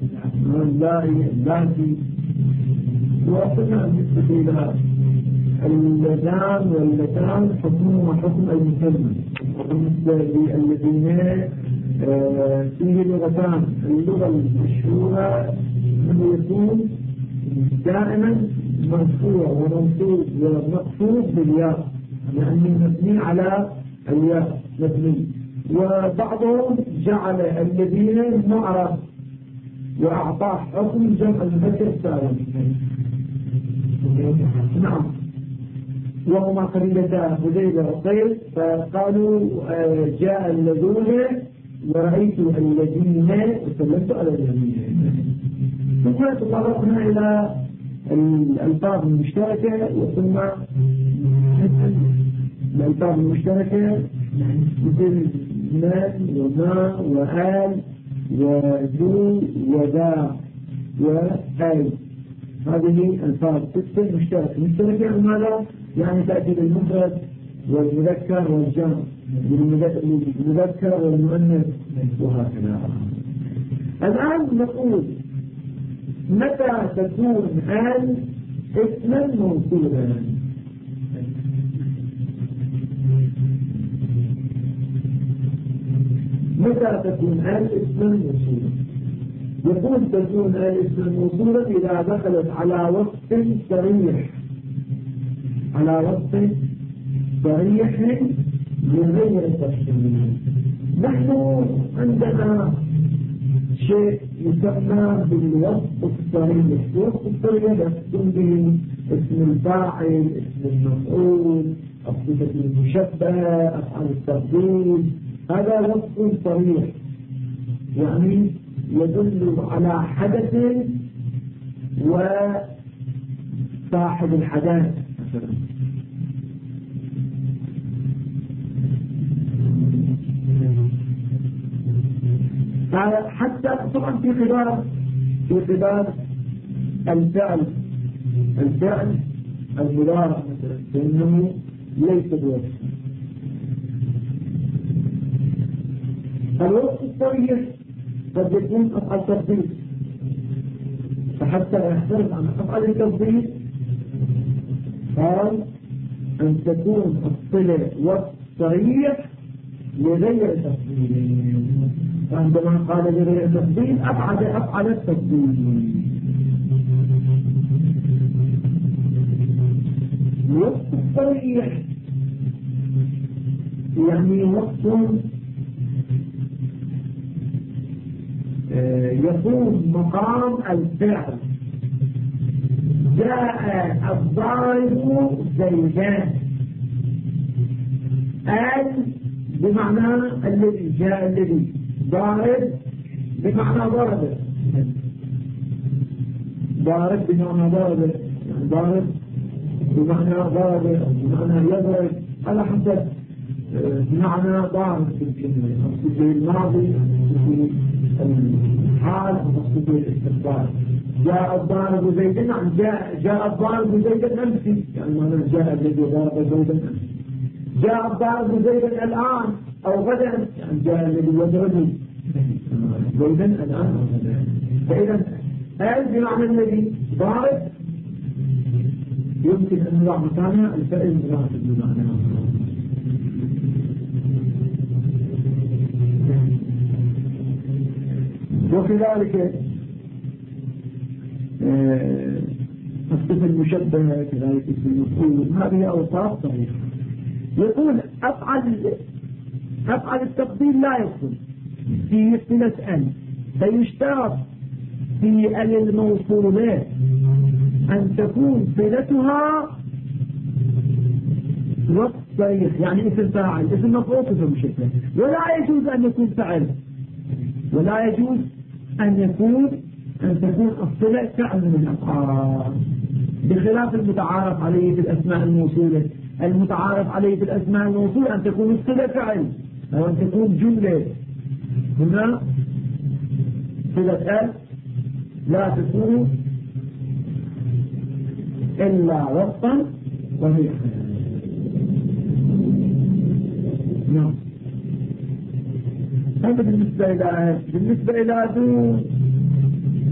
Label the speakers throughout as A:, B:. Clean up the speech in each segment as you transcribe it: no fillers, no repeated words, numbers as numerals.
A: اللاتي. وقلنا بالنسبة إلى اللذان واللتان حكمهما حكم المثنى. وبالنسبة للذين فيه لغتان، اللغة المشهورة أنه يكون دائما مرفوع ومنصوب ومقصود بالياء، لأنه مبني على الياء مبني. وبعضهم جعل الذين معرف وأعطاه حكم جمع المذكر السالم. نعم. وهما قبيلتا هذيل وقيل، فقالوا جاء الذين ورأيت الذين وسلمت على الذين. ثم تطرقنا إلى الألفاظ المشتركة، وثم الألفاظ المشتركة مثل من وما وآل وذو وذا وآل. هذه ألفاظ ستة مشتركة. يعني ماذا؟ يعني تأتي بالمفرد والمذكر والجمع، بالمذكر والمؤنث وهكذا. الآن نقول متى تكون آل اسما موصولا؟ متى تكون آل اسما موصولا؟ يقول تكون آل اسما موصولا إذا دخلت على وصف صريح، على وصف صريح لغير تفصيل. نحن عندنا شيء يسمى بالوصف الصريح. الوصف الصريح يقصد به اسم الفاعل، اسم المفعول، الصفة المشبهة، أفعال التفضيل. هذا وصف صريح، يعني يدل على حدث وصاحب الحدث. حتى طبعا في خلال الفعل المضارع مثلا فإنه ليس بوصف. الوصف الصريح قد يكون أفعال تفضيل، فحتى يختلف عن أفعال التفضيل قال أن تكون الصلة وصف صريح لغير تفضيل. فعندما قال لغير تفضيل أبعد أفعل التفضيل. الوصف الصريح يعني وصف يكون مقام الفعل. جاء الضارب زيدان، آل بمعنى الذي جاء، الذي ضارب بمعنى ضرب، ضارب بمعنى ضرب، ضارب بمعنى ضرب بمعنى يضرب، على حسب بمعنى ضارب في الكلمة. أقصد به الماضي، أقصد الحال، أقصد به الاستقبال. جاء الضارب زيدا، عن جاء الضارب زيدا أمسي، يعني معنى جاء الذي ضارب زيدا أمسي. جاء الضارب زيدا الآن أو غدا، يعني جاء الذي يضرب زيدا الآن أو غدا. فإذا آل بمعنى الذي ضارب يمكن أن نضع مكانها الفعل مناسب بمعنى. وكذلك الصفة المشبهة، كذلك اسم المفعول، هذه أوصاف صحيحة. يقول أفعل التفضيل لا يدخل في صلة أن، فيشترط في الموصولات أن تكون صلتها وصف صريح، يعني اسم فاعل، اسم مفعول، صفة مشبهة. ولا يجوز أن يكون فعل، ولا يجوز أن تكون الصلة فعل من الأفعال، بخلاف المتعارف عليه في الأسماء الموصولة. المتعارف عليه في الأسماء الموصولة أن تكون الصلة فعل أو أن تكون جملة. هنا صلة أل لا تكون إلا وصفا صحيحا. نعم. هذا بالنسبة إلى ذو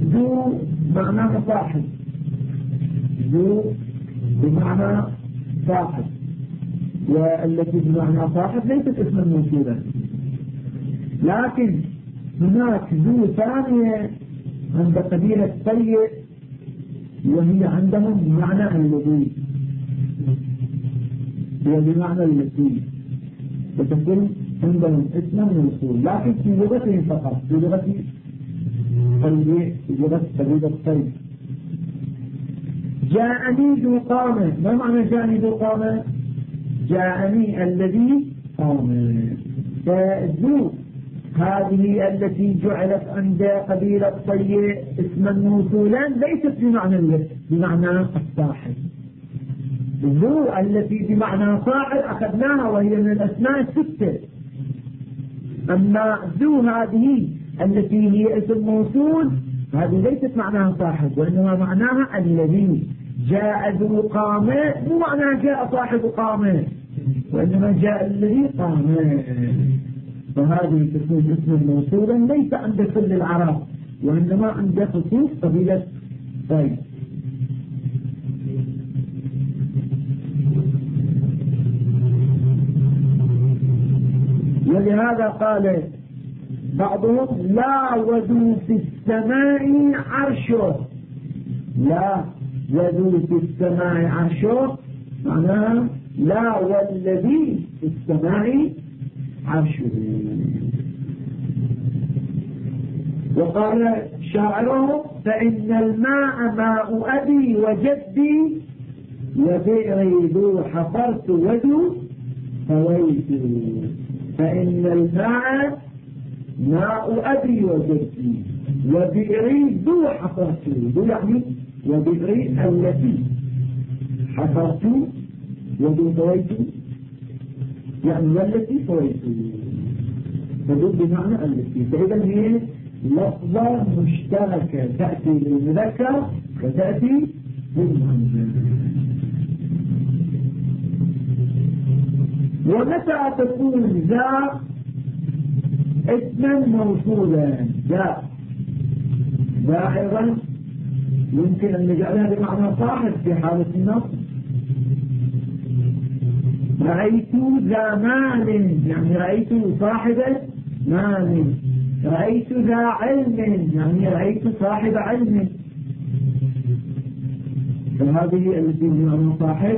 A: بمعنى صاحب، ذو بمعنى صاحب، والتي بمعنى صاحب ليست اسما موصولا. لكن هناك ذو ثانية عند قبيلة طيء، وهي عندهم بمعنى الذي، هي بمعنى التي، فتكون عندهم اسما موصول، لكن في لغتهم فقط، في لغة طيء، في لغة قبيلة طيء. جاءني ذو قامة، ما معنى جاءني ذو قامة؟ جاءني الذي قام. فذو هذه التي جعلت عند قبيلة طيء اسما موصولا ليست بمعنى الصاحب. ذو التي بمعنى صاحب أخذناها وهي من الأسماء الستة. أما ذو هذه التي هي اسم موصول هذه ليست معناها صاحب، وإنما معناها الذي. جاء ذو قامة مو معناها جاء صاحب قامة، وإنما جاء الذي قامة. فهذه تكون اسما موصولا ليس عند كل العرب، وإنما عند خصوص قبيلة طيب. ولهذا قال بعضهم لا وذو في السماء عرشه. لا وذو في السماء عرشه معناها لا والذي في السماء عرشه. وقال شاعره فإن الماء ماء أبي وجدي وبئري ذو حفرت وذو فويت. فإن الماء ماء أبي وجدي وبئري ذو حفرت، ذو يعني وبئري التي حفرت وذو فويت يعني والتي فويت، فذو بمعنى التي. فإذا هي لفظة مشتركة تأتي للمذكر وتأتي للمؤنث. ومتى تكون ذا اسما موصولا؟ ذا أيضا يمكن أن نجعلها بمعنى صاحب في حالة النصب. رأيت ذا مال يعني رأيت صاحب مال. رأيت ذا علم يعني رأيت صاحب علم. فهذه التي بمعنى صاحب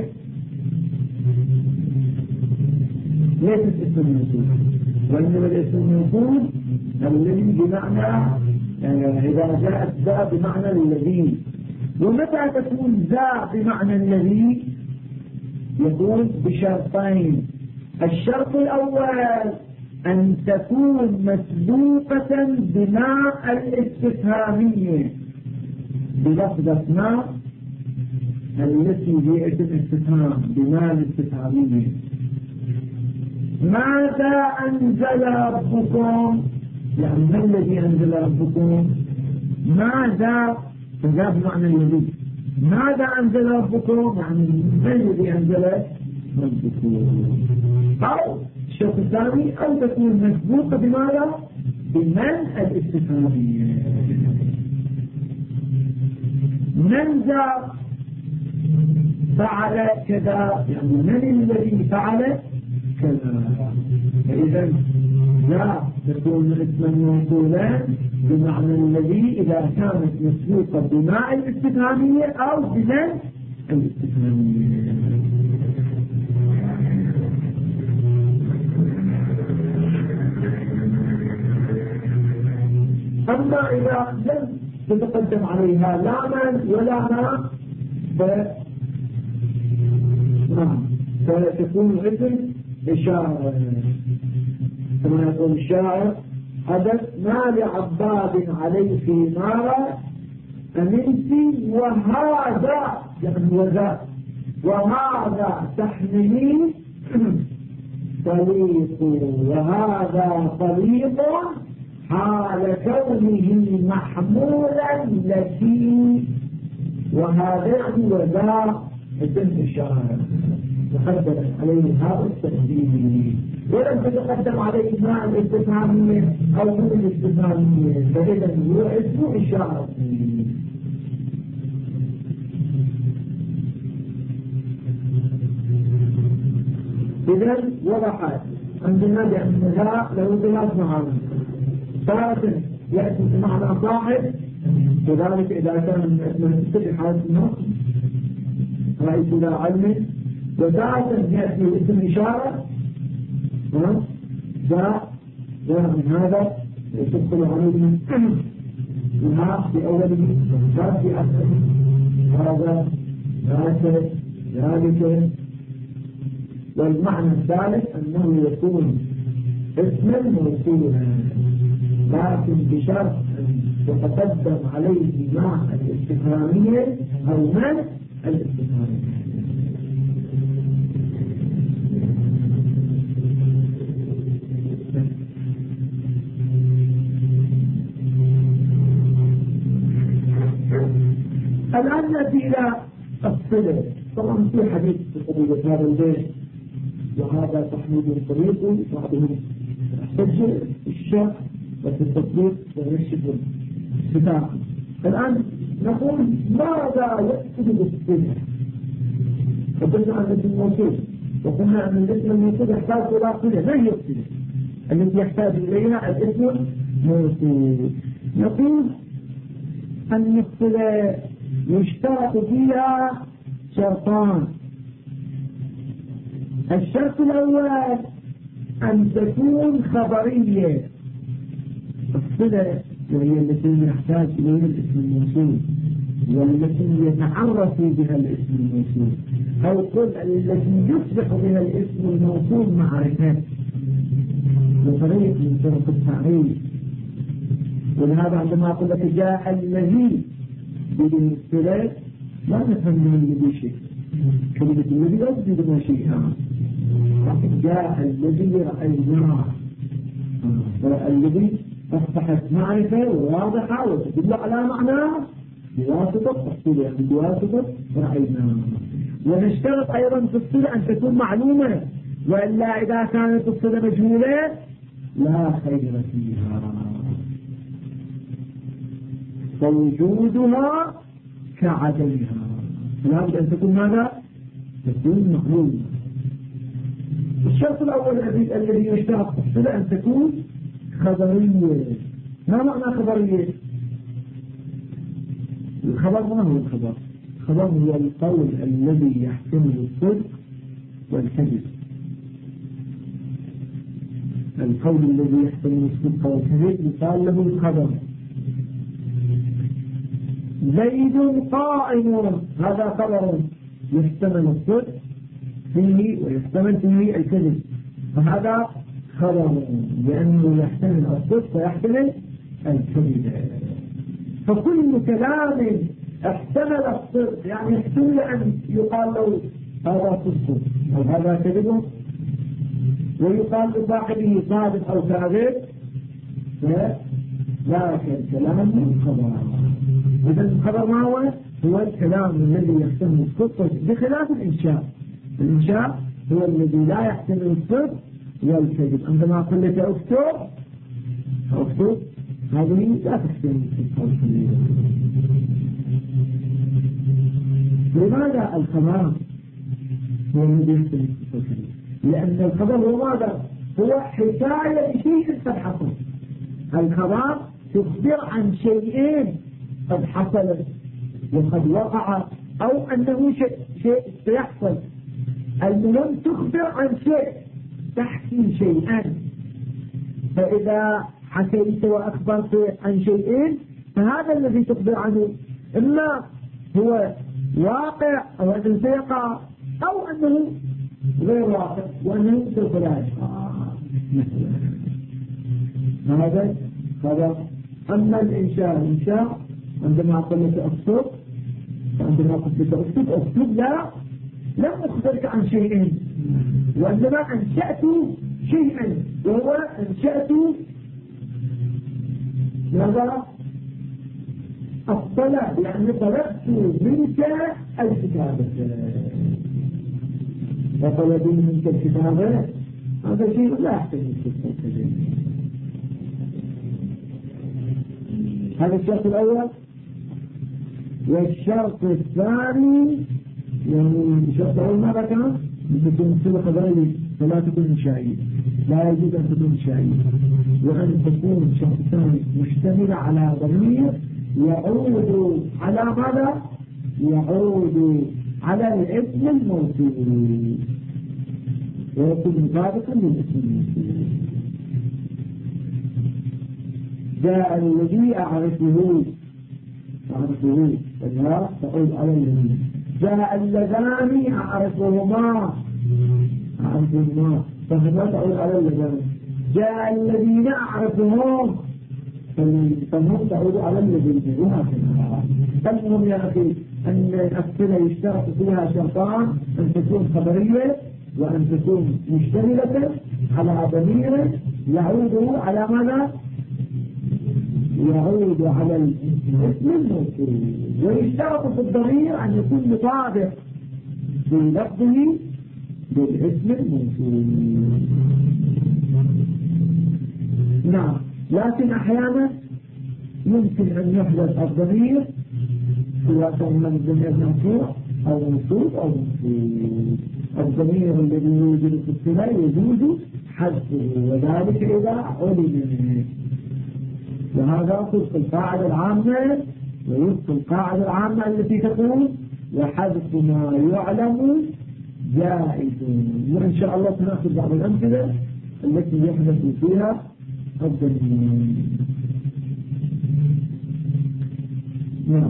A: ليست اسم موصول، وإنما الاسم الموصول الذي بمعنى إذا جاءت ذا بمعنى الذي. ومتى تكون ذا بمعنى الذي؟ يكون بشرطين. الشرط الأول أن تكون مسبوقة بماء الاستفهامية، بلفظة ماء التي هي اسم استفهام، بماء الاستفهامية. ماذا أنزل ربكم؟ يعني ما الذي أنزل ربكم؟ ماذا فذا بمعنى الذي. ماذا أنزل ربكم يعني ما الذي أنزل ربكم. أو الشرط الثاني أو تكون مسبوقة بماذا؟ بمن الاستفهامية. من ذا فعل كذا يعني من الذي فعل كذا. فإذا ذا تكون اسما موصولا بمعنى الذي إذا كانت مسبوقة بماء الاستفهامية أو بمن الاستفهامية. أما إذا لم تتقدم عليها لا من ولا ما فتكون اسم إشارة كما يقول الشاعر حدث ما لعباد عليه في نار أمنت وهذا يعني وذا وهذا تحملي طليق وهذا طليق حال كونه محمولا لكي وهذا يعني وذا اسم إشارة تقدم عليه هذا التقديم ولم تتقدم عليه مع الاستفهامية أو من الاستفهامية، فإذا هو اسم إشارة. إذا وضحت عندنا بأن لا له ثلاث معاني. تارة يأتي بمعنى صاحب، وذلك إذا كان من اسم حالة النص رأيت لا علم. وتارة يأتي اسم إشارة جاء من هذا تدخل عليه منها في أوله لا في أكثر هذا ذلك. والمعنى الثالث أنه يكون اسما موصولا لكن بشرط أن يتقدم عليه مع الاستفهامية أو من الاستفهامية. الآن نأتي إلى الصلة. طبعا في حديث في قضية هذا البيت وهذا تحميد طريقه، بعضهم احتج الشك وفي التطبيق ويشف الفتاة. الآن نقول ماذا يقصد بالصلة؟ قلنا عن الاسم الموصول وقلنا أن الاسم الموصول يحتاج إلى صلة. ما هي الصلة التي يحتاج إليها الاسم الموصول؟ نقول أن الصلة يشترط فيها شرطان. الشرط الأول أن تكون خبرية. الصلة وهي التي يحتاج إليها الاسم الموصول والتي يتعرف بها الاسم الموصول، أو قل التي يصبح بها الاسم الموصول معرفة بطريق من طرق التعريف. ولهذا عندما أقول لك جاء الذي بدون الصلة لا نفهم من الذي شيء، كلمة الذي لا تجد ما شيئا. جاء الذي رأيناه، الذي أصبحت معرفة واضحة وتدل على معناه بواسطة الصلة، بواسطة رأيناه. ونشترط أيضا في الصلة أن تكون معلومة، وإلا إذا كانت الصلة مجهولة لا خير فيها، فوجودها كعدمها. لابد أن تكون ماذا؟ تكون معلومة. الشرط الأول الذي يشترط في الصلة أن تكون خبرية. ما معنى خبرية؟ الخبر ما هو الخبر؟ الخبر هو القول الذي يحتمل الصدق والكذب. القول الذي يحتمل الصدق والكذب يقال له الخبر. زيد قائم، هذا خبر يحتمل الصدق فيه ويحتمل فيه الكذب، فهذا خبر لأنه يحتمل الصدق ويحتمل الكذب. فكل كلام احتمل الصدق يعني يحتمل أن يقال له هذا صدق أو هذا كذب، ويقال لصاحبه صادق أو كاذب، ذاك الكلام خبر. إذا الخبر ما هو الكلام الذي يحتمل الصدق بخلاف الإنشاء. الإنشاء هو الذي لا يحتمل الصدق والكذب. عندما أقول لك أكتب هذه لا تحتمل الصدق والكذب. لماذا الخبر هو الذي يحتمل الصدق والكذب؟ لأن الخبر هو ماذا؟ هو حكاية شيء قد حصل. الخبر تخبر عن شيئين قد حصل وقد وقع أو أنه شيء سيحصل. المهم تخبر عن شيء، تحكي شيئا. فإذا حكيت وأخبرت عن شيئين فهذا الذي تخبر عنه إما هو واقع أو أنه سيقع أو أنه غير واقع وأنه سوف لا يقع. هذا خبر. أما الإنشاء عندما أقول لك أكتب، عندما أقول لك أكتب لا لم أخبرك عن شيئين، وعندما أنشأت شيئا وهو أنشأت ماذا؟ الطلب، يعني طلبت منك الكتابة. وطلبي منك الكتابة هذا شيء لا يحتمل الكتابة. هذا الشرط الأول. والشرط الثاني يعني الشرط الأول ماذا كان؟ تكون صلة خبرية فلا تكون شيء، لا يجوز أن تكون شيء، وأن تكون شخصان مشتملة على ضمير يعود على ماذا؟ يعود على الاسم الموصول ويكون مطابقا للاسم الموصول. جاء الذي أعرفه فلا تقول على الذي. جاء اللذان أعرفهما فلا تقول على اللذان. جاء الذين أعرفهم فهم تقول على الذين. فالمهم يا أخي أن الأمثلة يشترط فيها شرطان: أن تكون خبرية، وأن تكون مشتملة على ضمير يعود على ماذا؟ يعود على الاسم الموصول. ويشترط في الضمير أن يكون مطابق في لفظه بالاسم الموصول. نعم، لكن أحيانا يمكن أن يحدث الضمير سواء كان الضمير مرفوع أو منصوب أو منصوب. الضمير الذي يوجد في الصلة يجوز حذفه، وذلك إذا علم. وهذا في القاعدة العامة، ويبقى القاعدة العامة التي تقول: وحذف ما يعلم جائز. وإن شاء الله سنأخذ بعض الأمثلة التي يحدث فيها الضمير. نعم.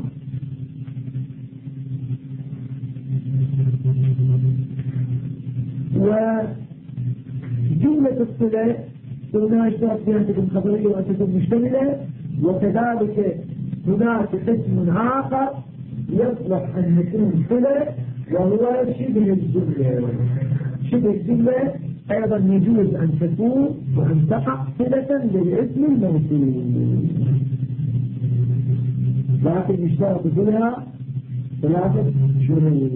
A: وجملة الصلة قلنا اشترط فيها أن تكون خبرية وأن تكون مشتملة، وكذلك هناك قسم آخر يصلح أن يكون صلة وهو شبه الجملة. شبه الجملة أيضا يجوز أن تكون وأن تقع صلة للاسم الموصول، لكن يشترط فيها ثلاثة شروط.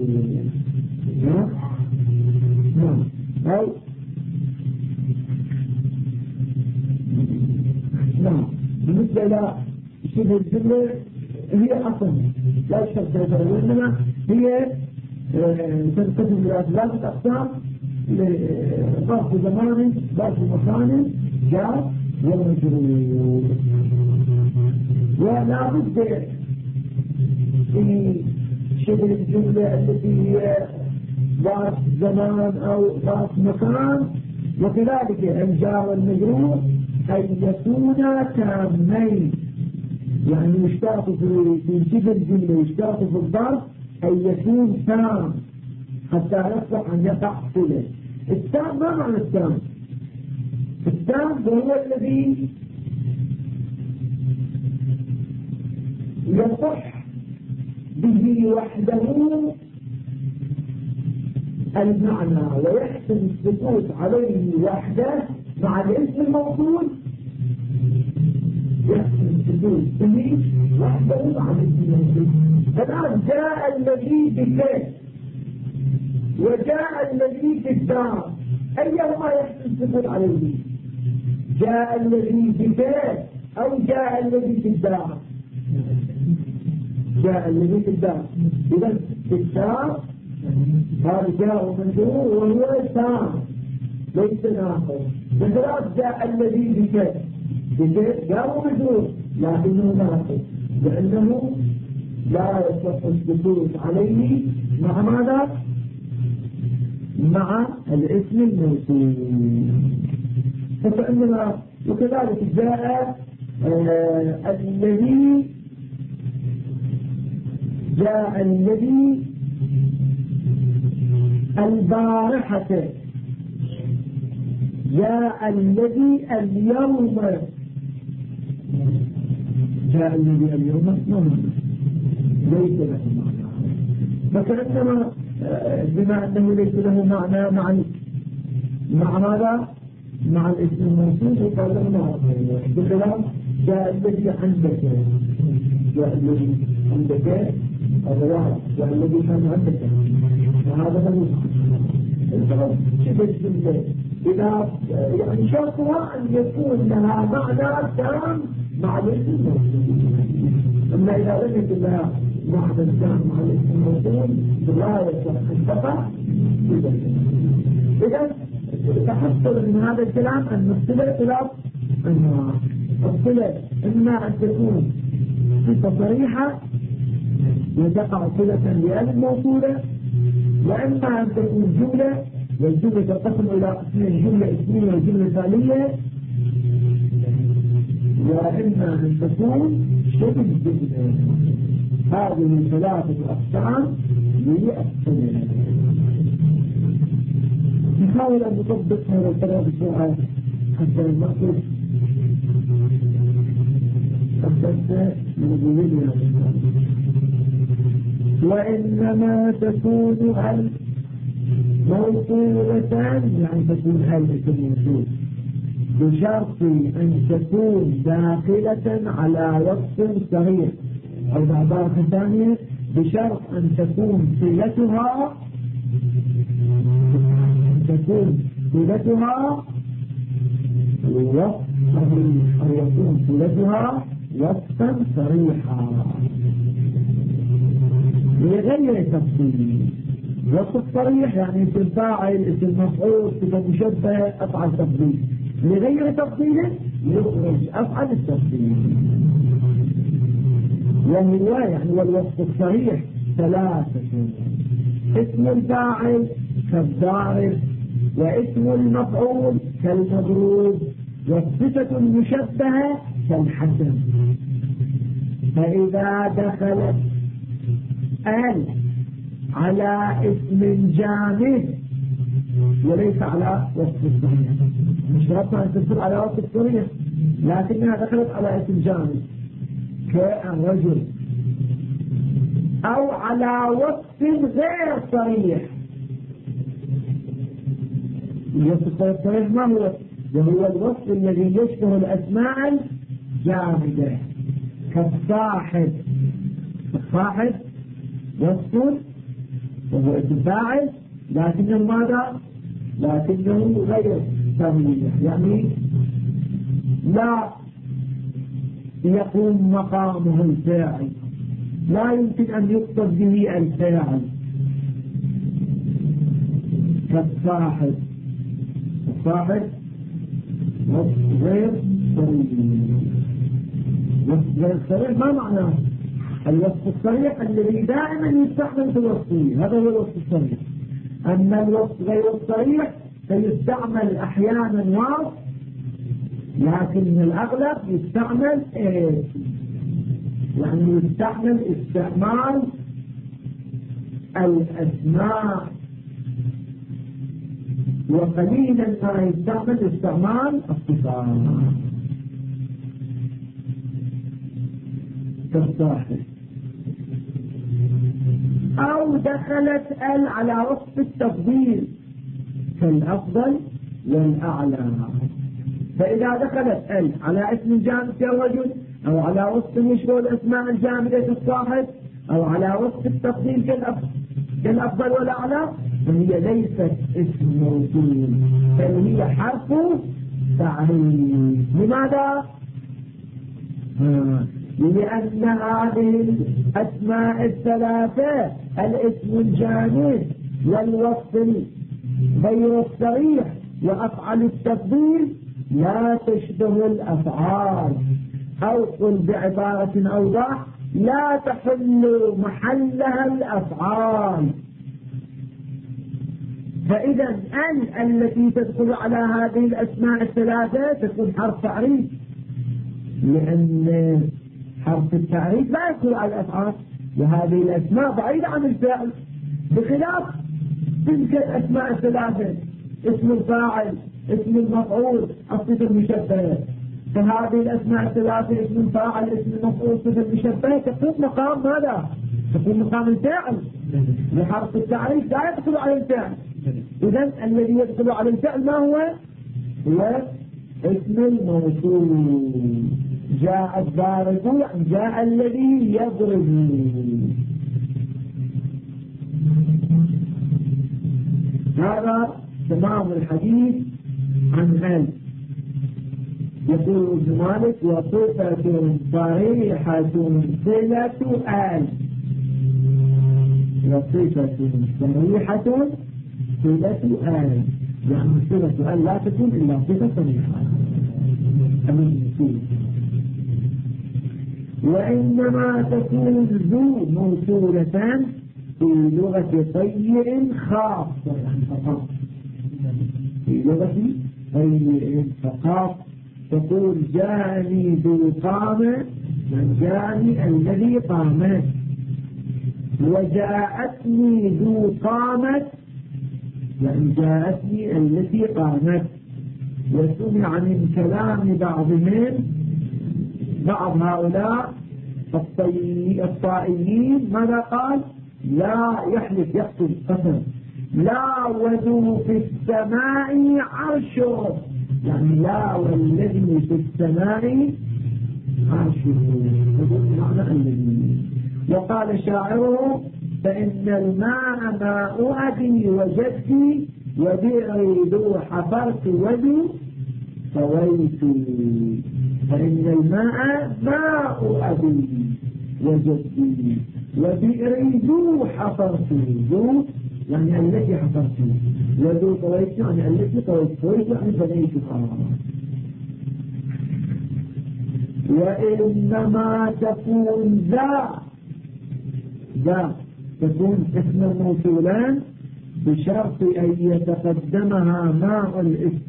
A: نعم. أو نعم، بالنسبة إلى شبه الجملة هي أصلا لا يشترط فيها، وإنما هي تنقسم إلى ثلاثة أقسام: ظرف زمان، ظرف مكان، جار، ومجرور. ولا بد في شبه الجملة التي هي ظرف زمان أو ظرف مكان، وكذلك الجار والمجرور أن يكونا تامين. يعني يشترط في شبه الجملة، يشترط في الظرف أن يكون تام حتى يصلح أن يقع صلة. التام ما معنى التام؟ التام هو الذي يصح به وحده المعنى ويحسن السكوت عليه وحده مع الاسم الموصول. يحسن السكوت به وحده مع الاسم الموصول. الآن جاء الذي بك وجاء الذي في الدار، أيهما يحسن السكوت عليه؟ جاء الذي بك أو جاء الذي في الدار؟ جاء الذي في الدار. إذا في الدار هذا جاء مجرور وهو تام ليس ناقص. بخلاف جاء الذي بك جاء مجرور لكنه ناقص، لأنه لا يصح السكوت عليه مع ماذا؟ مع الاسم الموصول. فإننا وكذلك جاء الذي البارحة، جاء الذي اليوم. جاء الذي اليوم ليس له معنى، فكأنما بما أنه ليس له معنى مع ماذا؟ مع الاسم الموصول وقال له بخلاف جاء الذي عندك، جاء الذي عندك الرواية، جاء الذي كان عندك، وهذا هو الغرض. شبه الجملة إذا يعني شرطها أن يكون لها معنى تام مع الاسم الموصول، أما إذا لم يكن لها معنى تام مع الاسم الموصول لا يصح أن تقع. إذا تحصل من هذا الكلام أن الصلة ثلاث أنواع. الصلة إما أن تكون صفة صريحة وتقع صلة لأل الموصولة، وإما أن تكون جملة، والجملة تنقسم إلى قسمين: جملة اسمية وجملة فعلية، وإما أن تكون شبه جملة. هذه ثلاثة أقسام للصلة. نحاول أن نطبق هذا الكلام بسرعة حتى نقصد الدرس من الجملة. وإنما تكون موصولة، يعني تكون موصول بشرط أن تكون داخلة على وصف صريح، أو بعبارة ثانية بشرط أن تكون صلتها وصفا صريحا لغير تفصيل. وصف صريح يعني اسم فاعل، اسم مفعول، صفة مشبهة، أفعل تفضيل. لغير تفصيل يخرج أفعل التفضيل. وهو يعني والوصف الصريح ثلاثة: اسم الفاعل كالضارب، واسم المفعول كالمضروب، والصفة المشبهة كالحسن. فإذا دخلت على اسم جامد وليس على وصف الصريح، مش شرطها أن تصل على وصف الصريح، لكنها دخلت على اسم جامد كالرجل، أو على وصف غير صريح. الوصف غير صريح ما هو؟ وهو الوصف الذي يشبه الأسماء الجامدة كالصاحب. الصاحب وصف وهو اسم فاعل، لكنه ماذا؟ لكنه غير صريح، يعني لا يقوم مقامه الفاعل، لا يمكن أن يقصد به الفاعل كالصاحب. الصاحب وصف غير صريح. وصف غير صريح ما معناه؟ الوصف الصريح الذي دائما يستعمل في الوصفية، هذا هو الوصف الصريح. أما الوصف غير الصريح فيستعمل أحيانا وصف، لكن الأغلب يستعمل يعني يستعمل استعمال الأسماء، وقليلا ما يستعمل استعمال الصفات كالصاحب. أو دخلت على وصف التفضيل كالأفضل والأعلى. فإذا دخلت على اسم جامد كالرجل، أو على وصف يشبه الأسماء الجامدة كالصاحب، أو على وصف التفضيل كالأفضل والأعلى، فهي ليست اسم موصول، بل هي حرف تعريف. لماذا؟ لأن هذه الأسماء الثلاثة، الاسم الجامد والوصف غير الصريح وأفعل التفضيل، لا تشبه الأفعال، أو قل بعبارة أوضح: لا تحل محلها الأفعال. فإذا التي تدخل على هذه الأسماء الثلاثة تكون حرف تعريف، لأن حرف التعريف لا يدخل على الأفعال، وهذه الأسماء بعيدة عن الفعل، بخلاف تلك الأسماء الثلاثة: اسم الفاعل، اسم المفعول، الصفة المشبهة. فهذه الأسماء الثلاثة: اسم الفاعل، اسم المفعول، الصفة المشبهة، تقوم مقام ماذا؟ تقوم مقام الفعل، وحرف التعريف لا يدخل على الفعل. إذن الذي يدخل على الفعل ما هو؟ هو اسم الموصول. جاء الضارب، جاء الذي يضرب. هذا تمام الحديث عن يقول ابن مالك: وصفة صريحة صلة وصفة صريحة صلة يعني صفة أن لا تكون إلا صفة صريحة وإنما تكون ذو موصولة في لغة طير خاصة يعني فقط في لغة طير فقط تقول جاني ذو قامة من جاني الذي قامت وجاءتني ذو قامت يعني جاءتني التي قامت وسمع من كلام بعض هؤلاء الطائيين ماذا قال لا يحلف يقتل قسم لا وذو في السماء عرشه يعني لا والذي في السماء عرشه معنى الذي وقال شاعره فإن الماء ماء أبي وجدي وبئري ذو حفرت وذو طويت فإن الماء ماء أبي وجدي وبئري ذو حفرت ذو يعني التي حفرت وذو طويت يعني التي طويت يعني بنيتها وإنما تكون ذا تكون اسم موصولان بشرط أن يتقدمها ماء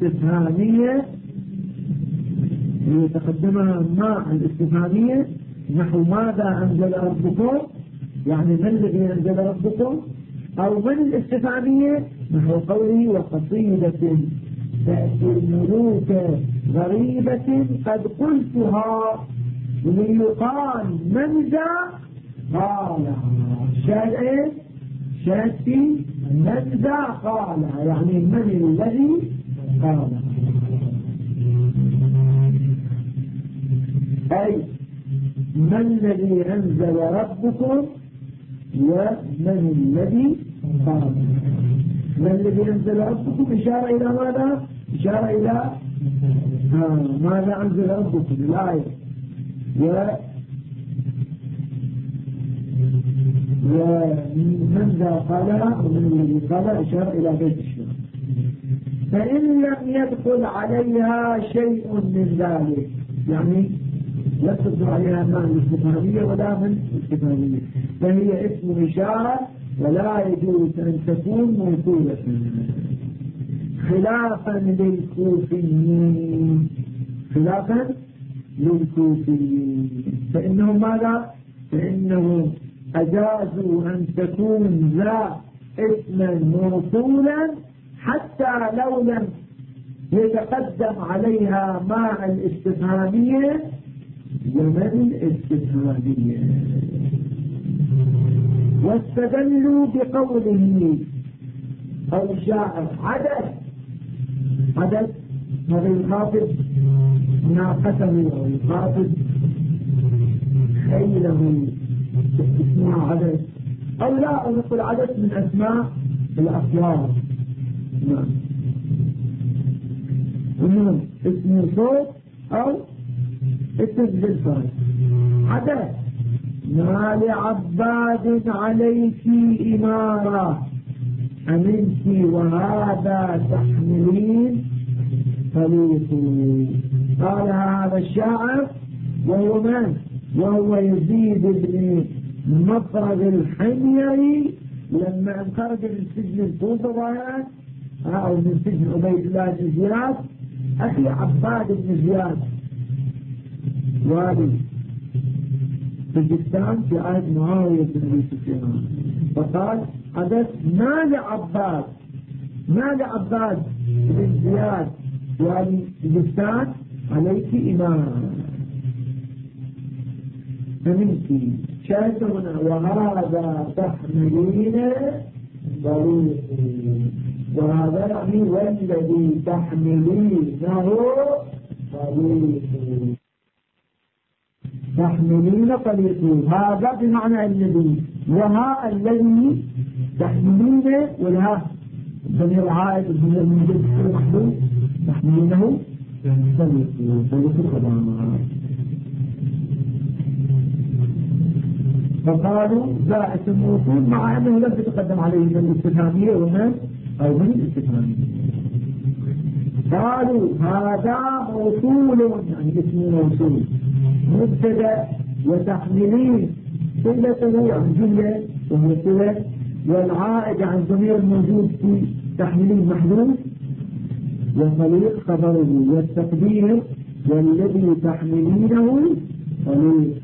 A: الاستفهامية نحو ماذا أنزل ربكم يعني من الذي أنزل ربكم أو من الاستفهامية نحو قوله وقصيدة تأتي الملوك غريبة قد قلتها ليقال من ذا قالها شاتي من ذا قالها يعني من الذي قالها أي من الذي أنزل ربكم ومن الذي قال من الذي أنزل ربكم إشارة إلى ماذا إشارة إلى ماذا أنزل ربكم الآية ومن ذا قالها ومن الذي قال إشارة إلى بيت الشرع فإن لم يدخل عليها شيء من ذلك يعني لا تدخل عليها ما من الاستفهامية ولا من الاستفهامية فهي اسم إشارة ولا يجوز أن تكون موصولة خلافا للكوفيين فإنهم ماذا؟ فإنهم أجازوا أن تكون ذا اسما موصولا حتى لو لم يتقدم عليها مع الاستفهامية ومن الاستفهامية واستدلوا بقوله أو الشاعر عدد هذا يخاطب ناقته أو يخاطب خيله اسمها عدد أو لا أو نقول عدد من أسماء الأطيار نعم إنه اسم صوت أو اسم بالفرد عدد ما لعباد عليك إمارة أمنت وهذا تحملين فليكن قال هذا الشاعر وهو من؟ وهو يزيد بن مفرد الحميري لما انخرج من سجن الكوفة أو من سجن عبيد الله بن زياد أخي عباد بن زياد والي سجستان في عهد معاوية بن أبي سفيان فقال حدث ما لعباد بن زياد والي سجستان عليك إمام فمنك شاهد هنا وهذا تحملين طريقي وهذا يعني والذي تحملينه طريقي تحملين طريقي هذا بمعنى الذي وها الذي تحملين ولها ضمير عائد الضمير الموجود في المحدود تحملينه طريقي القدامى فقالوا ذا اسم موصول مع انه لم تتقدم عليه من الاستفهامية ومن او من الاستفهامية قالوا هذا موصول يعني اسمه موصول مبتدا وتحميلين صلته عن جملة وهي صلة والعائد عن ضمير الموجود في تحميلين محذوف وطليق خبره والتقدير والذي تحملينه طليق.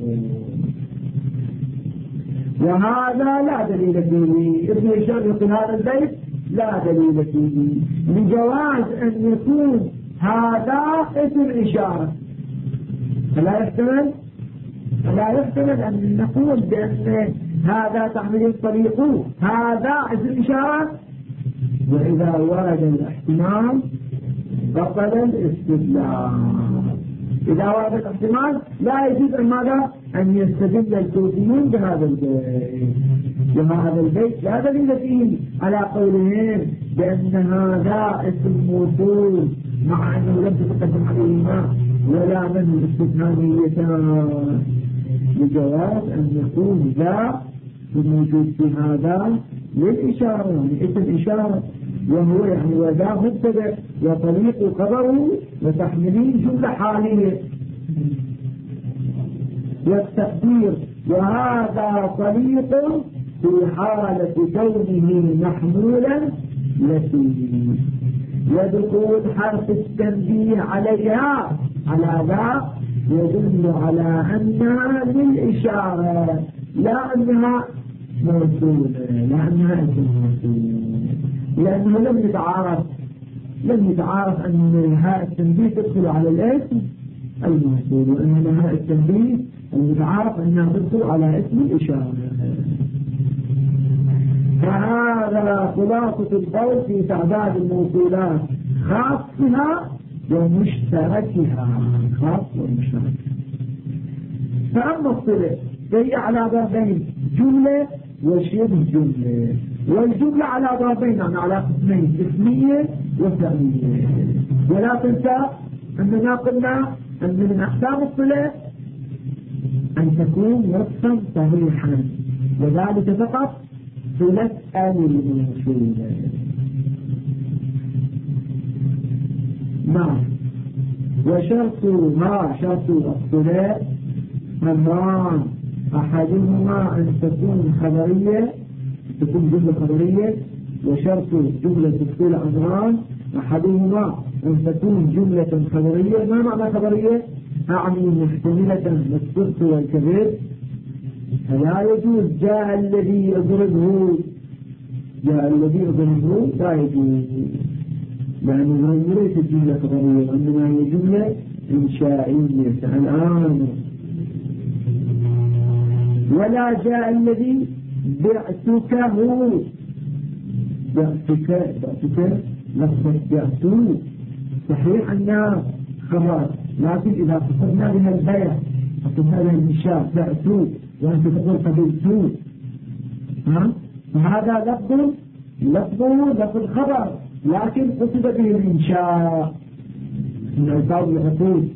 A: وهذا لا دليل فيه. ابن هشام يقول هذا البيت لا دليل فيه لجواز أن يكون هذا اسم إشارة. فلا يحتمل أن نقول بأن هذا تحميل طريق هذا اسم إشارة، وإذا ورد الاحتمال بطل الاستدلال. إذا ورد الاحتمال لا يجوز أن ماذا أن يستدل الكوفيون بهذا البيت. وهذا البيت لا دليل فيه على قولهم بأن هذا اسم موصول مع أنه لم تتقدم عليهما ولا من الاستثنائيتان، لجواز أن يكون ذا الموجود في هذا للإشارة يعني اسم إشارة، وهو يعني وذا مبتدأ وطريق خبره وتحملين جملة حالية. والتقدير وهذا طريق في حالة كونه محمولا التي ودخول حرف التنبيه عليها على ذا يدل على أنها للإشارة لا أنها موصولة، لا أنها اسم موصول، لأنه لم يتعارف أن هاء التنبيه تدخل على الاسم الموصول، وأن هاء التنبيه المتعارف أنها تدخل على اسم الإشارة. فهذا خلاصة القول في تعداد الموصولات خاصها ومشتركها، خاص ومشترك. فأما الصلة فهي على ضربين، جملة وشبه جملة. والجملة على ضربين يعني على قسمين، اسمية وفعلية. ولا تنسى أننا قلنا أن من أحكام الصلة أن تكون وصفا صحيحا، وذلك فقط صلة الموصولة. نعم. وشرطها شرط الصلة أمران، أحدهما أن تكون خبرية، تكون جملة خبرية. وشرط جملة الصلة أمران، أحدهما أن تكون جملة خبرية. ما معنى خبرية؟ أعني محتملة للصدق والكذب. فلا يجوز جاء الذي يضربه لا يجوز، لأنه ليست جملة خبرية وإنما هي جملة إنشائية. الآن ولا جاء الذي بعتك لفظ بعتو صحيح أنها خبر، لكن إذا قصدنا بها البيع قصدنا بها الإنشاء بعتو وأنت تقول قبلتو، فهذا لفظ خبر، لكن قصد به الإنشاء من ألفاظ العقود.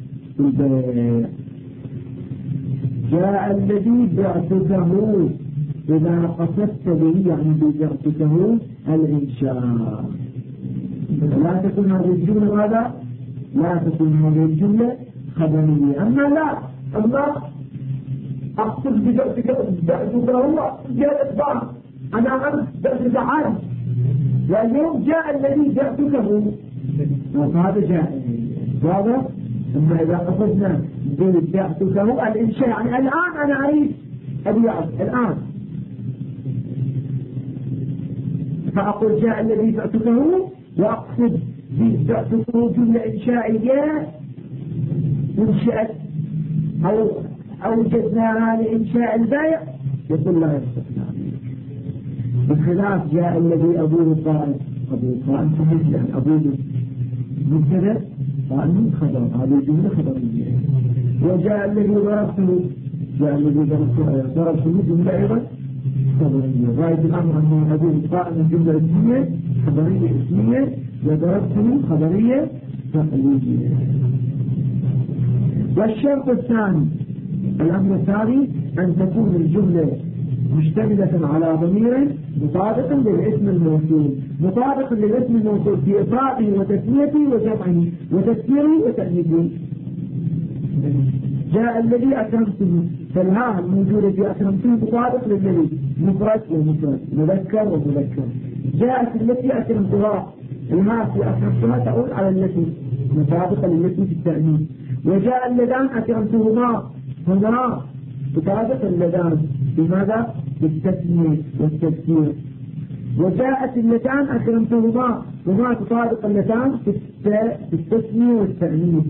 A: جاء الذي بعتكه، إذا قصدت به يعني بعتكه الإنشاء. لا تكون هذه الجملة ماذا؟ لا تكون هذه الجملة خبرية. أما أقصد بعتكه هو جاء الإخبار، أنا أمس بعتك عاد، واليوم جاء الذي بعتكه، وهذا جاء واضح. أما إذا قصدنا بعتكه الإنشاء يعني الآن أنا أريد أبيعك الآن، فأقول جاء الذي بعتكه وأقصد بعتكه جملة إنشائية انشأت أو أوجدناها لإنشاء البيع، يقول لا يستطيع. بخلاف جاء الذي أبوه قائم صحيح، لأن أبوه مبتدأ قائم خبر، هذه جملة خبرية. وجاء الذي ضربته جملة أيضا خبرية. غاية الأمر أنه أبوه قائم جملة اسمية خبرية اسمية، وضربته خبرية فعلية. والشرط الثاني، الأمر الثاني أن تكون الجملة مشتملة على ضمير مطابق للاسم الموصول، مطابق للاسم الموصول في إفراده وتسميته وجمعه وتذكيره وتأنيثه. جاء الذي أكرمته، فالها الموجودة في أكرمته مطابق للذي، مفرد ومفرد، مذكر ومذكر. جاءت التي أكرمتها، الها في أكرمتها تعود على التي مطابقة للتي في التأنيث. وجاء اللذان أكرمتهما هما مطابق اللذان بماذا؟ بالتسمية والتذكير. وجاءت اللتان أكرمتهما وما تطابق اللتان في التسمية والتأنيث.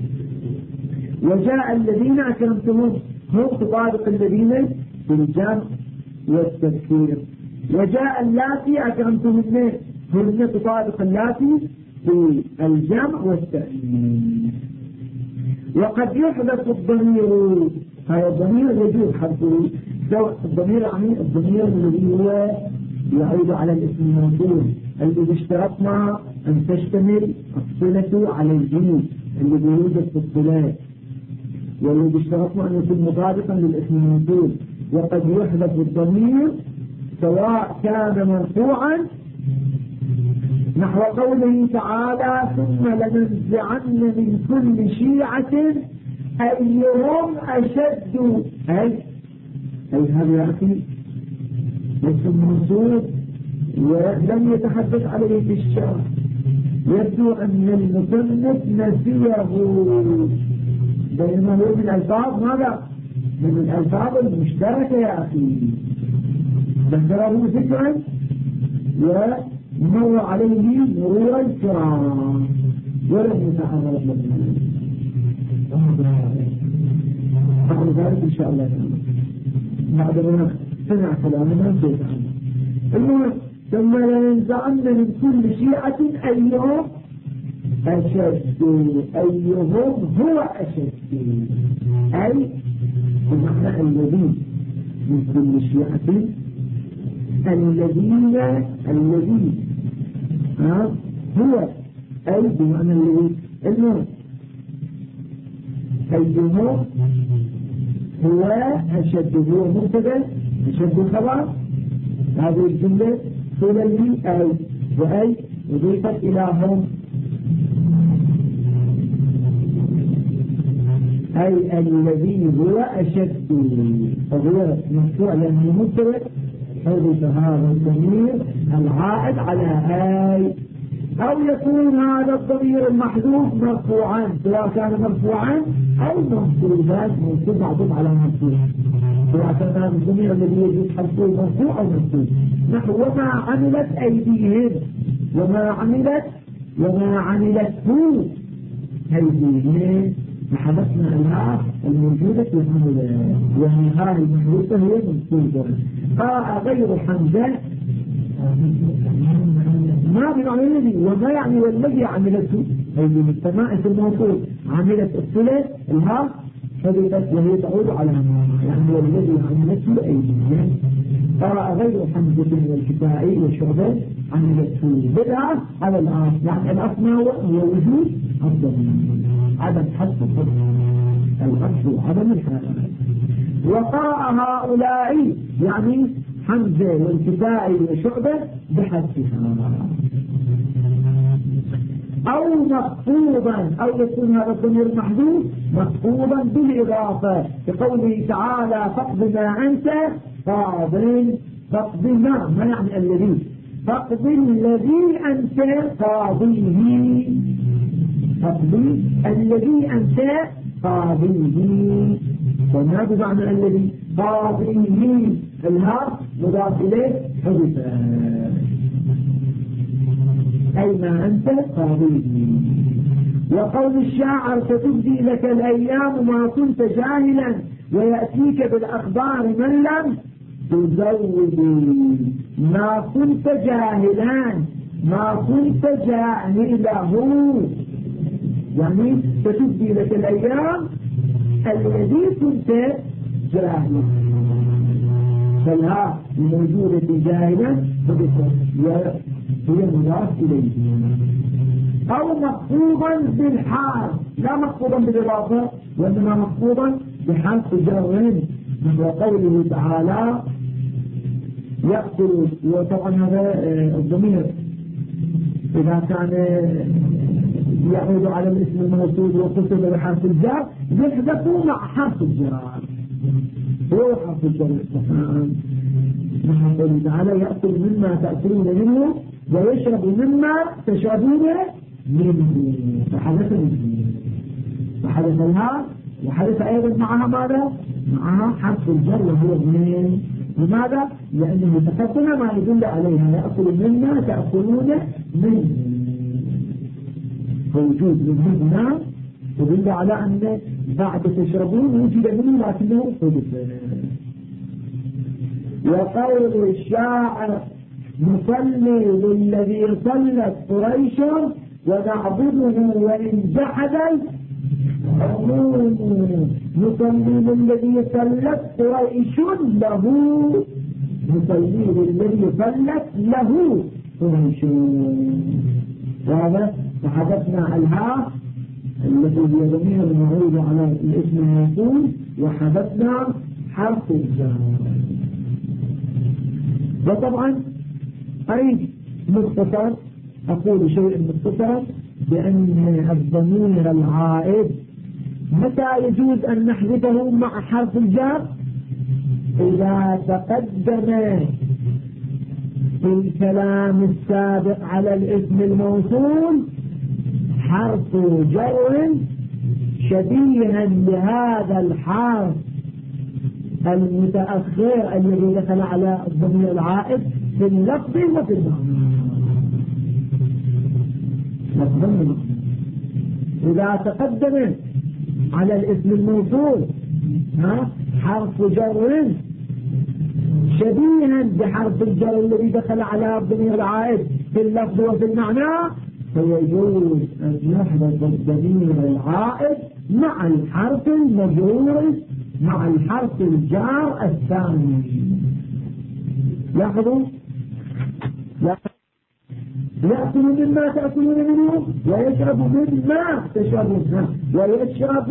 A: وجاء الذين أكرمتهم هم تطابق الذين في الجمع والتذكير. وجاء اللاتي أكرمتهن هن تطابق اللاتي في الجمع والتأنيث. وقد يحدث الضمير، هذا الضمير يجوز حذفه، سواء الضمير يعني الضمير الذي هو يعود على الاسم الموصول الذي اشترطنا أن تشتمل الصلة على الجنس الذي يوجد في الصلات، والذي اشترطنا أن يكون مطابقا للاسم الموصول. وقد يحدث الضمير سواء كان مرفوعا نحو قوله تعالى ثم لننزعن من كل شيعة أيهم أشد، أي هذا يا أخي اسم موصول ولم يتحدث عليه في الشرع، يبدو أن المصنف نسيه، بينما هو من الألفاظ ماذا؟ من الألفاظ المشتركة يا أخي، ذكره ذكرا ومر عليه مرور الكرام ولم يتعرض له بعد ذلك إن شاء الله بعد ما سمع كلامنا سيتعلم. المهم ثم لننزعن من كل شيعة أيهم أشد، أيهم هو أشد، أي بمعنى الذين من كل شيعة الذين هو أي بمعنى الذين المهم أيهم هو أشد، هو مبتدأ أشد خبر. هذه الجملة تولي أي وأي وضيفت إلى هم، أي الذي هو أشد، فهو مرفوع لأنه مبتدأ حدث هذا الضمير العائد على أي، أو يكون هذا الضمير المحذوف مرفوعا سواء كان مرفوعا أو منصوبا، منصوب معطوف على منصوب، سواء كان الضمير الذي يجوز حذفه مرفوع أو منصوب. نحو وما عملت أيديهم، وما عملته أيديهم، حدثنا الها الموجودة في العمل، وهي هذه المحذوفة هي منصوبة. قاء غير حمزة ما بمعنى الذي، وما يعني والذي عملته، أي من السماء في الموصول عملت الصلة الها حدثت وهي تعود على يعني والذي عملته أيديهم. قرأ غير حمزة من الكفائي والشعبة عملته بدعة على الآن، يعني الأصل هو وجود الضمير عدم حذف الغرب عدم الحذف. وقرأ هؤلاء يعني حمزة والكفائي وشعبة بحذفها، أو مخفوضا، أو يكون هذا الضمير محذوف مخفوضا بالإضافة كقوله تعالى فاقض ما أنت قاض، فاقض ما يعني الذي، فاقض الذي أنت قاضيه، فاقض الذي أنت قاضيه. وما بمعنى الذي قاضيه الها مضاف إليه حذف، أي ما أنت قاضيه. وقول الشاعر ستبدي لك الأيام ما كنت جاهلا ويأتيك بالأخبار من لم تزودي، ما كنت جاهلا، ما كنت جاهله، يعني ستبدي لك الأيام الذي كنت جاهلا، فالها الموجودة جاهلا هي مضاف إليه. أو مخفوضا بالحال، لا مخفوضا بالإضافة وإنما مخفوضا بحرف جر، مثل قوله تعالى يأكل. وطبعا هذا الضمير إذا كان يعود على الاسم الموصول وقصد بحرف الجر يحذف مع حرف الجر. هو حرف الجر الاستفهام. نحن قوله تعالى يأكل مما تأكلون منه ويشرب مما تشربون منه. فحدث منه وحدث لها وحدث أيضا معها ماذا؟ معها حرف الجر وهو من. لماذا؟ لأنه تقدم ما يدل عليها يأكل مما تأكلون منه. فوجود من هنا يدل على أن بعد تشربون وجد منه لكنه حدث. وقول الشاعر نصلي للذي صلت قريش ونعبده وإن جحد نصلي للذي صلت قريش له. نصلي للذي صلت له قريش. وهذا فحدثنا الهاء التي هي ضمير المعود على الاسم الموصول وحدثنا حرف الجر. وطبعا أي مختصر أقول شيء مختصر بأن الضمير العائد متى يجوز أن نحذفه مع حرف الجر؟ إذا تقدم في الكلام السابق على الاسم الموصول حرف جر شبيها لهذا الحرف المتأخر الذي دخل على الضمير العائد في اللفظ وفي المعنى. إذا تقدم على الاسم الموصول حرف جر شبيها بحرف الجر الذي دخل على الضمير العائد في اللفظ وفي المعنى فيجوز أن يحدث الضمير العائد مع الحرف المجرور مع الحرف الجار الثاني. لاحظوا يأكل مما تأكلون منه ويشرب مما تشربون ويشرب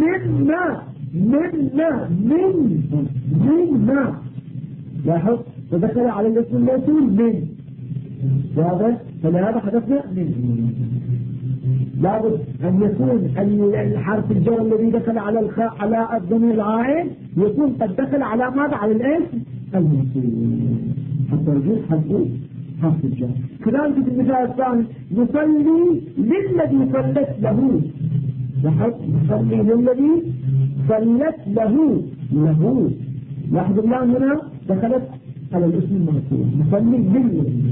A: مما لاحظ فدخل على الاسم الموصول من. واضح؟ فلهذا حدثنا من. لابد أن يكون الحرف الجر الذي دخل على الضمير العائد يكون قد دخل على ماذا؟ على الاسم الموصول حتى يجوز حرف الجر. كذلك في المثال الثاني نصلي للذي صلت له. نصلي للذي صلت له. لاحظ الله هنا دخلت على الاسم الموصول. نصلي للذي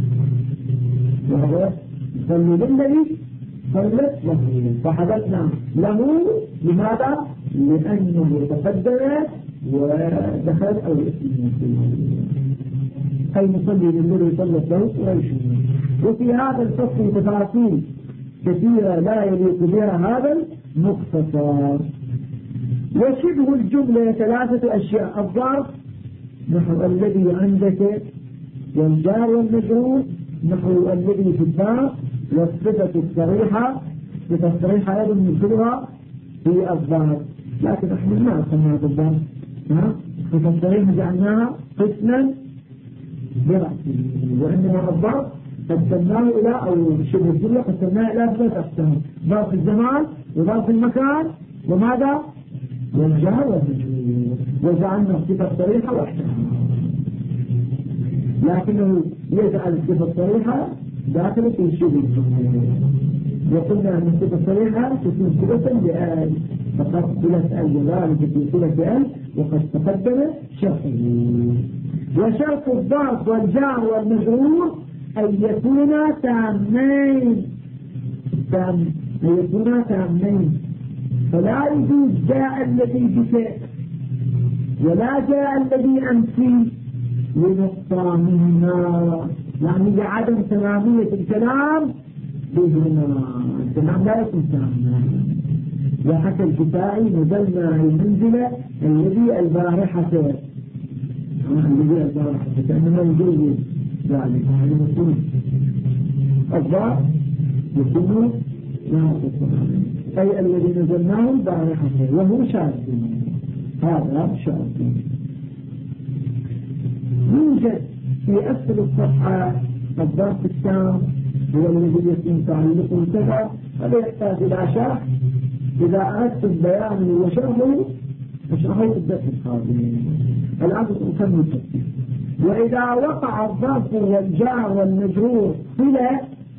A: نصلي للذي صلت له فحدثنا له. لماذا؟ لأنه تقدم ودخلت على الاسم الموصول أي نصلي للذي صلت له قريش. وفي هذا الفصل تفاصيل كثيرة لا يليق بها هذا المختصر. وشبه الجملة 3 أشياء: الظرف نحو الذي عندك والجار والمجرور نحو الذي في الباب والصفة الصريحة. صفة الصريحة أيضا نذكرها في الظرف لكن احنا ما سمعنا الظرف. صفة الصريحة جعلناها قسما برأسه وإنما الظرف قسمناه إلى أو شبه الجملة قسمناه إلى 3 أقسام: ظرف الزمان وظرف المكان وماذا؟ والجار والمجرور. وجعلنا الصفة الصريحة وحدها لكنه يجعل الصفة الصريحة داخل في شبه الجملة. وقلنا أن الصفة الصريحة تكون صفة لآل فقط صلة آل وذلك في صلة آل وقد تقدم شرطه. وشرط الظرف والجار والمجرور أن يكونا تامين فلا يجوز جاء الذي بك ولا جاء الذي أمسي لنقصانهما يعني لعدم تمامية الكلام بهما. الكلام لا يكون تاما. وحتى الكفائي نزلنا المنزلة الذي البارحة كأنما يجوز ذلك. هذا يكون الضعف يكون أي الذي نزلناه البارحة وهو شاذ. هذا شاذ. يوجد يوجد في أسفل الصفحة الظرف التام هو الذي يتم تعليقه كذا، هذا يحتاج إلى شرح. إذا أردت البيان وشرحه اشرحه في الدرس القادم. الآن أكمل التفسير. وإذا وقع الظرف والجار والمجرور صلة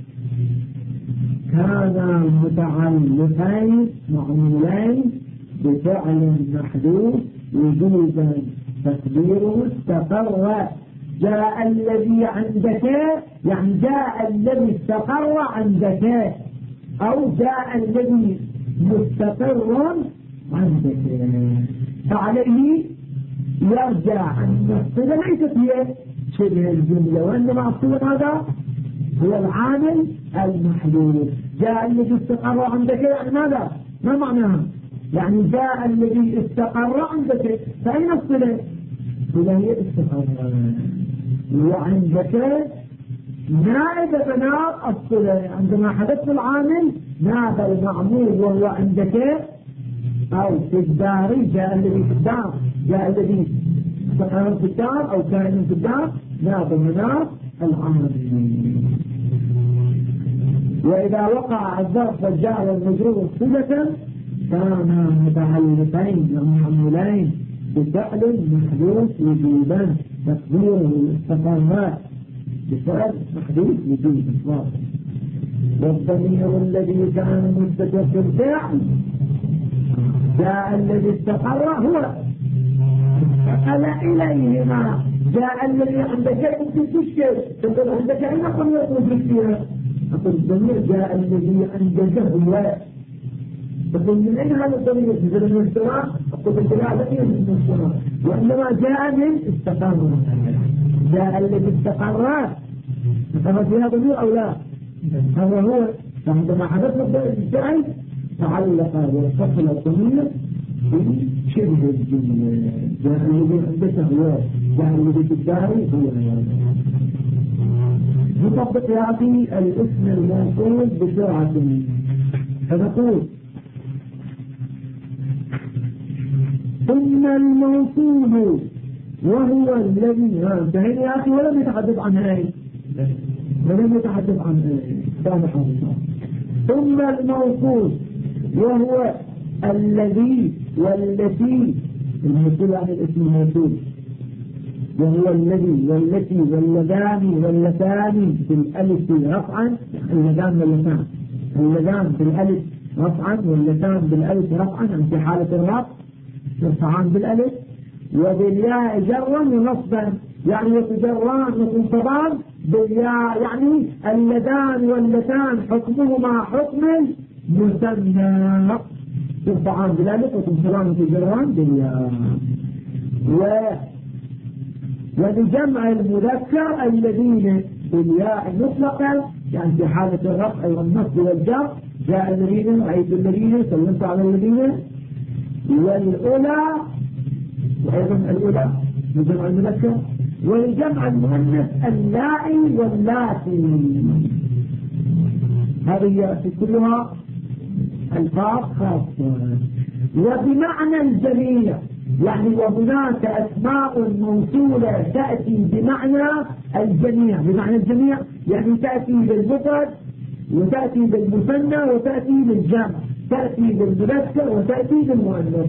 A: كانا متعلقين معمولين بفعل محدود وجوبا تقديره استقر جاء الذي عندك، يعني جاء الذي استقر عندك، أو جاء الذي مستقر عندك، فعليه يرجع أن الصلة ليست هي شبه الجملة، وإنما الصلة هذا هو العامل المحدود. جاء الذي استقر عندك يعني ماذا؟ ما معناها؟ يعني جاء الذي استقر عندك، فأين الصلة؟ الصلة هي استقر، وعندك نائب بناء الصلة. عندما حدث العامل نائب المعمول وهو عندك، أو في الدار جاء الذي في الدار، جاء الذي استقر في الدار أو كائن في الدار نائب بناء العامل. وإذا وقع الظرف والجار والمجرور صلة كانا متعلقين معمولين بفعل محدود وجوبا تقديره استقامات بفعل محدود وجوبا. والضمير الذي كان مستتر في الفعل جاء الذي استقر هو فقل إليهما. جاء الذي عندك يمكن تشكل تقول عندك أين قل يطلب فيها؟ أقول الضمير جاء الذي عندك هو، تقول من أين هذا الضمير؟ يجب من السواء؟ أقول السواء لم يجب من السواء، وإنما جاء من استقر. جاء الذي استقر استقر فيها ضمير أو لا؟ هذا هو. فعندما حدث الفعل تعلق واتصل الضمير بشبه الجملة. جاء الذي عندك هو، جاء الذي في الدار هو. نطبق يعطي الاسم الموصول بسرعة فنقول ثم الموصول وهو الذي انتهينا يا أخي ولم يتحدث عن هاي، ولم يتحدث عن سامح الله. ثم الموصول وهو الذي والتي، الموصول عن الاسم الموصول، وهو الذي والتي واللذان واللتان بالالف رفعا، اللذان واللتان، اللذان بالالف رفعا واللتان بالالف رفعا في حالة الرفع يرفعان بالالف، وبالياء جرا ونصبا، يعني يتجران وتنصبان بالياء، يعني اللذان واللتان حكمهما حكم مثنى يرفعان بالالف وتنصبان وتجران بالياء. ولجمع المذكر الذين بالياء المطلقة، يعني في حالة الرفع والنصب والجر جاء الذين رأيت الذين سلمت على الذين، والأولى وأيضا الأولى لجمع المذكر، ولجمع المؤنث اللائي واللاتي. هذه كلها الفاظ خاصة. وبمعنى الجميع، يعني وهناك أسماء موصولة تأتي بمعنى الجميع. بمعنى الجميع يعني تأتي بالمفرد وتأتي بالمثنى وتأتي بالجمع، تأتي بالمذكر وتأتي بالمؤنث،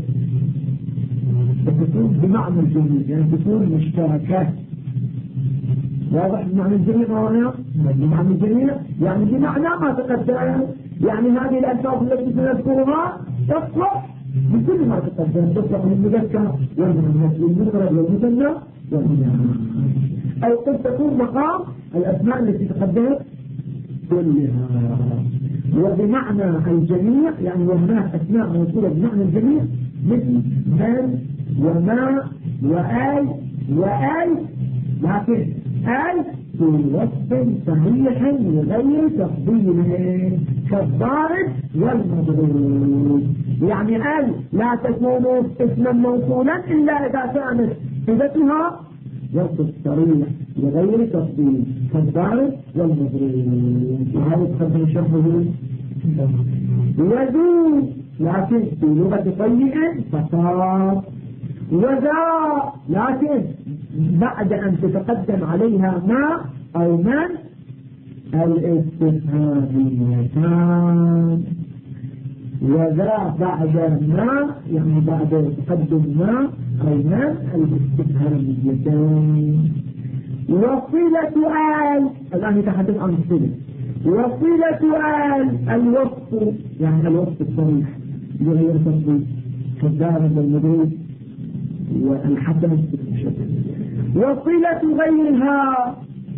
A: تكون بمعنى الجميع يعني تكون مشتركة. واضح بمعنى الجميع هنا؟ بمعنى الجميع يعني بمعنى ما تقدم، يعني هذه الألفاظ التي سنذكرها تصلح بكل ما تقدم، تصلح للمذكر والمؤنث والمفرد والمثنى والجمع، أو قد تكون مقام الأسماء التي تقدمت كلها. وبمعنى الجميع يعني وهناك أسماء موصولة بمعنى الجميع مثل من وما وآي وآي، لكن آي في وصف صحيح وغير تفضيل كالضارب والمضروب. يعني آي لا تكون اسما موصولا إلا إذا كانت صفتها وصف صريح وغير تفضيل كالضارب والمضروب. وهذا تقدم شرحه. وذو لكن في لغة طيئة فصار، وذا لكن بعد أن تتقدم عليها ما أو من الاستفهاميتان، وذا بعد ما يعني بعد تقدم ما أو من الاستفهاميتان. وصلة آل الآن يتحدث عن الصلة. وصلة آل الوصف يعني الوصف الصريح اللي هي التصريح كالدار والمدريد والحسن. وصلة غيرها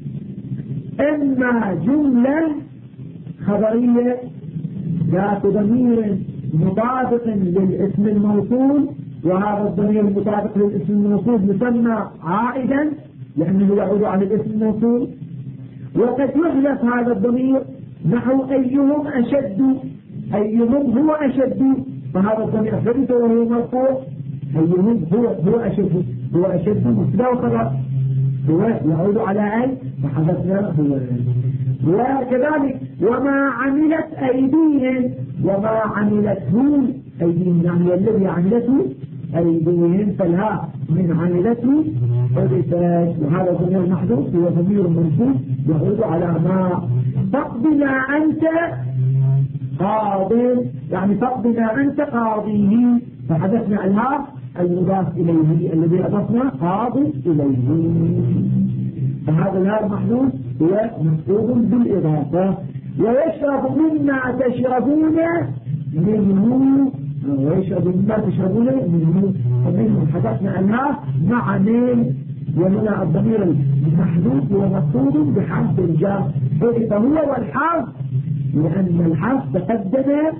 A: إما جملة خبرية ذات ضمير مطابق للاسم الموصول، وهذا الضمير المطابق للاسم الموصول يسمى عائدا لأنه يعود على الاسم الموصول. وقد يحذف هذا الضمير نحو أيهم أشد، أيهم هو أشد، فهذا الضمير حذف وهو مرفوع، أيهم هو أشد، هو أشد مبتدا وخبر، هو يعود على أي فحذفنا هو. وكذلك وما عملت أيديهم، وما عملته أيديهم يعني الذي عملته أيديهم، فالها من عملته حذفت، وهذا ضمير محذوف هو ضمير منصوب يعود على ما. فاقضنا أنت قاض يعني فاقضنا أنت قاضيه، فحذفنا الها المضاف إليه الذي أضفنا قاض إليه، فهذا الها المحذوف هو مفقود بالإضافة. ويشرب مما تشربون منه، ويشرب مما تشربون منه، فمنه حدثنا الها مع من، وهنا الضمير المحذوف هو مقصود بحرف الجر، فهو والحرف لأن الحرف تقدم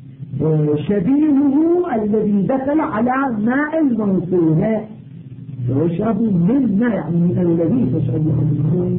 A: شبيهه الذي دخل على ماء الموصول. ويشرب مما يعني من الذي تشربون منه.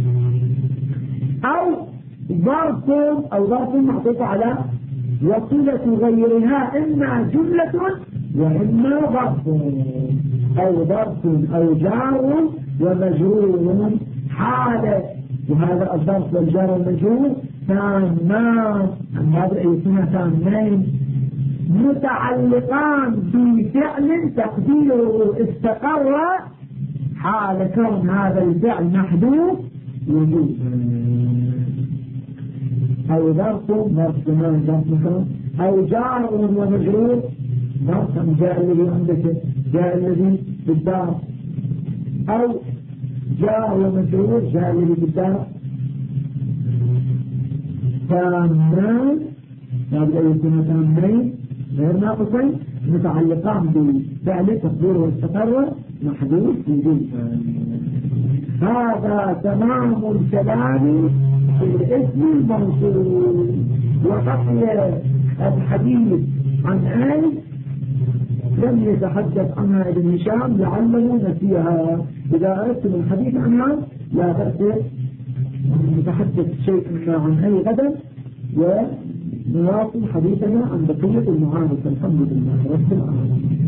A: أو ظرف معطوف على وصلة غيرها إما جملة وإما ظرف، أو ظرف أو جار ومجرور حالة، وهذا الظرف والجار والمجرور تامان، هذا اسمها تامين متعلقان بفعل تقديره استقر حال كون هذا الفعل محذوف وجوبا. أو ظرف مثلا أو جار ومجرور، مثلا جاء الذي عندك جاء الذي بالدار، أو جاء ومجرور جاء الذي بالدار تامان، هذا يكون تامين غير ناقصين متعلقان بفعل تقديره استقر محذوف وجوبا. هذا تمام الكلام في الاسم الموصول. وبقي الحديث عن آل لم يتحدث عنها ابن هشام لعله نسيها. إذا أردتم الحديث عنها لا بأس نتحدث شيء عن آل غدا ونواصل حديثنا عن بقية المعارف. الحمد لله رب العالمين.